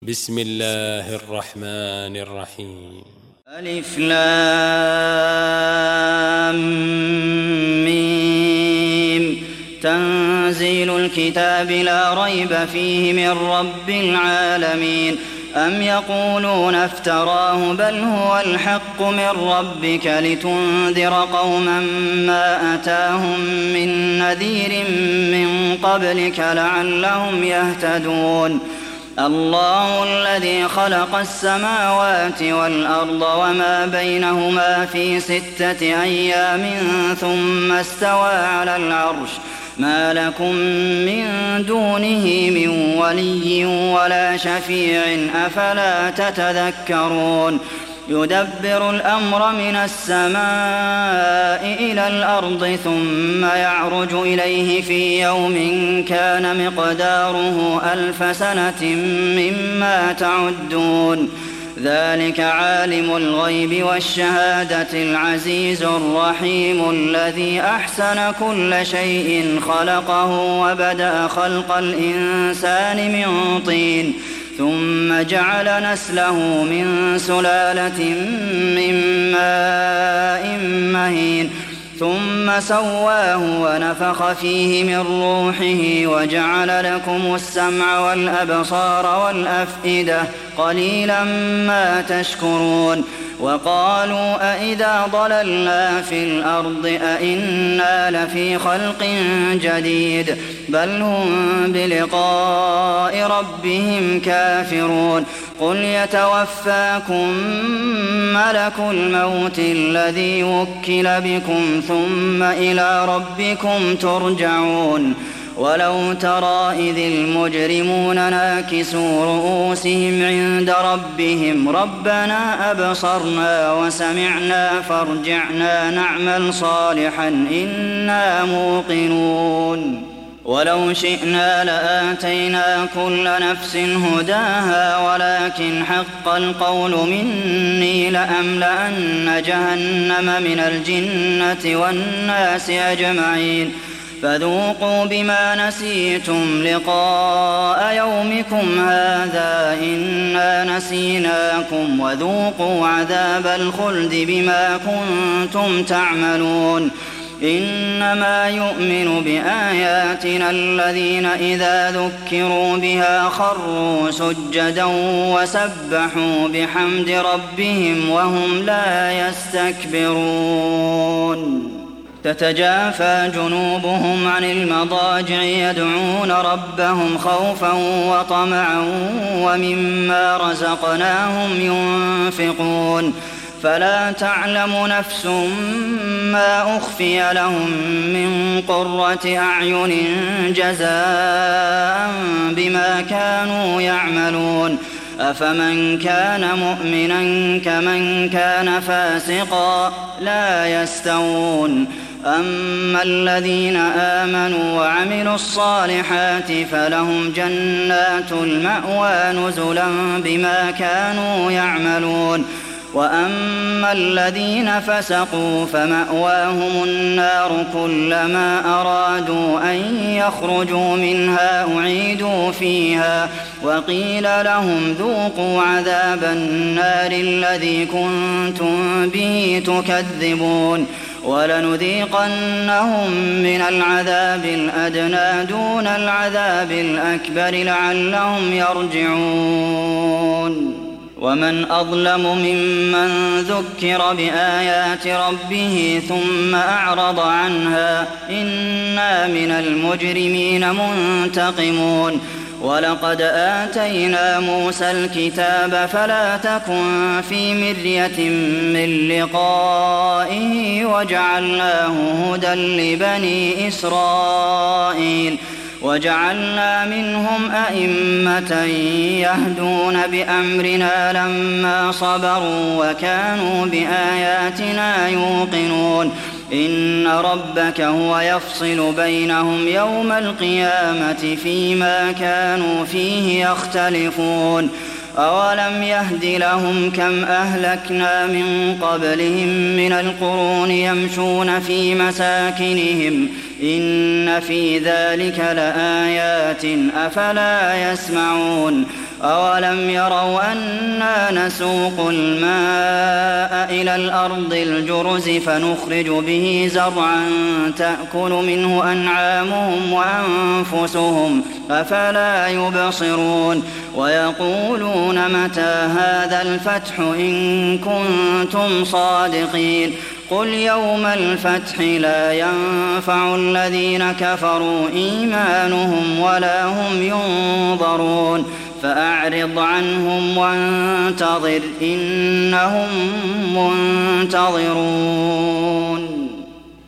بسم الله الرحمن الرحيم. ألف لام ميم. تنزيل الكتاب لا ريب فيه من رب العالمين. أم يقولون افتراه بل هو الحق من ربك لتنذر قوما ما أتاهم من نذير من قبلك لعلهم يهتدون. الله الذي خلق السماوات والأرض وما بينهما في 6 أيام ثم استوى على العرش ما لكم من دونه من ولي ولا شفيع أفلا تتذكرون. يدبر الأمر من السماء إلى الأرض ثم يعرج إليه في يوم كان مقداره 1000 سنة مما تعدون. ذلك عالم الغيب والشهادة العزيز الرحيم الذي أحسن كل شيء خلقه وبدأ خلق الإنسان من طين ثم جعل نسله من سلالة من ماء مهين ثم سواه ونفخ فيه من روحه وجعل لكم السمع والأبصار والأفئدة قليلا ما تشكرون. وقالوا أإذا ضللنا في الأرض أإنا لفي خلق جديد بل هم بلقاء ربهم كافرون. قل يتوفاكم ملك الموت الذي وكل بكم ثم إلى ربكم ترجعون. ولو ترى إذ المجرمون ناكسوا رؤوسهم عند ربهم ربنا أبصرنا وسمعنا فارجعنا نعمل صالحا إنا موقنون. ولو شئنا لآتينا كل نفس هداها ولكن حق القول مني لأملأن جهنم من الجنة والناس أجمعين. فذوقوا بما نسيتم لقاء يومكم هذا إنا نسيناكم وذوقوا عذاب الخلد بما كنتم تعملون. إنما يؤمن بآياتنا الذين إذا ذكروا بها خروا سجدا وسبحوا بحمد ربهم وهم لا يستكبرون. تتجافى جنوبهم عن المضاجع يدعون ربهم خوفا وطمعا ومما رزقناهم ينفقون. فلا تعلم نفس ما أخفي لهم من قرة أعين جزاء بما كانوا يعملون. أفمن كان مؤمنا كمن كان فاسقا لا يستوون. أما الذين آمنوا وعملوا الصالحات فلهم جنات المأوى نزلا بما كانوا يعملون. وأما الذين فسقوا فمأواهم النار كلما أرادوا أن يخرجوا منها أعيدوا فيها وقيل لهم ذوقوا عذاب النار الذي كنتم به تكذبون. ولنذيقنهم من العذاب الأدنى دون العذاب الأكبر لعلهم يرجعون. ومن أظلم ممن ذكر بآيات ربه ثم أعرض عنها إنا من المجرمين منتقمون. ولقد آتينا موسى الكتاب فلا تكن في مرية من لقائه وجعلناه هدى لبني إسرائيل. وجعلنا منهم أئمة يهدون بأمرنا لما صبروا وكانوا بآياتنا يوقنون. إن ربك هو يفصل بينهم يوم القيامة فيما كانوا فيه يختلفون. أولم يهد لهم كم أهلكنا من قبلهم من القرون يمشون في مساكنهم إن في ذلك لآيات أفلا يسمعون. أولم يروا أنا نسوق الماء إلى الأرض الجرز فنخرج به زرعا تأكل منه أنعامهم وأنفسهم أفلا يبصرون ويقولون متى هذا الفتح إن كنتم صادقين قل يوم الفتح لا ينفع الذين كفروا إيمانهم ولا هم ينظرون فأعرض عنهم وانتظر إنهم منتظرون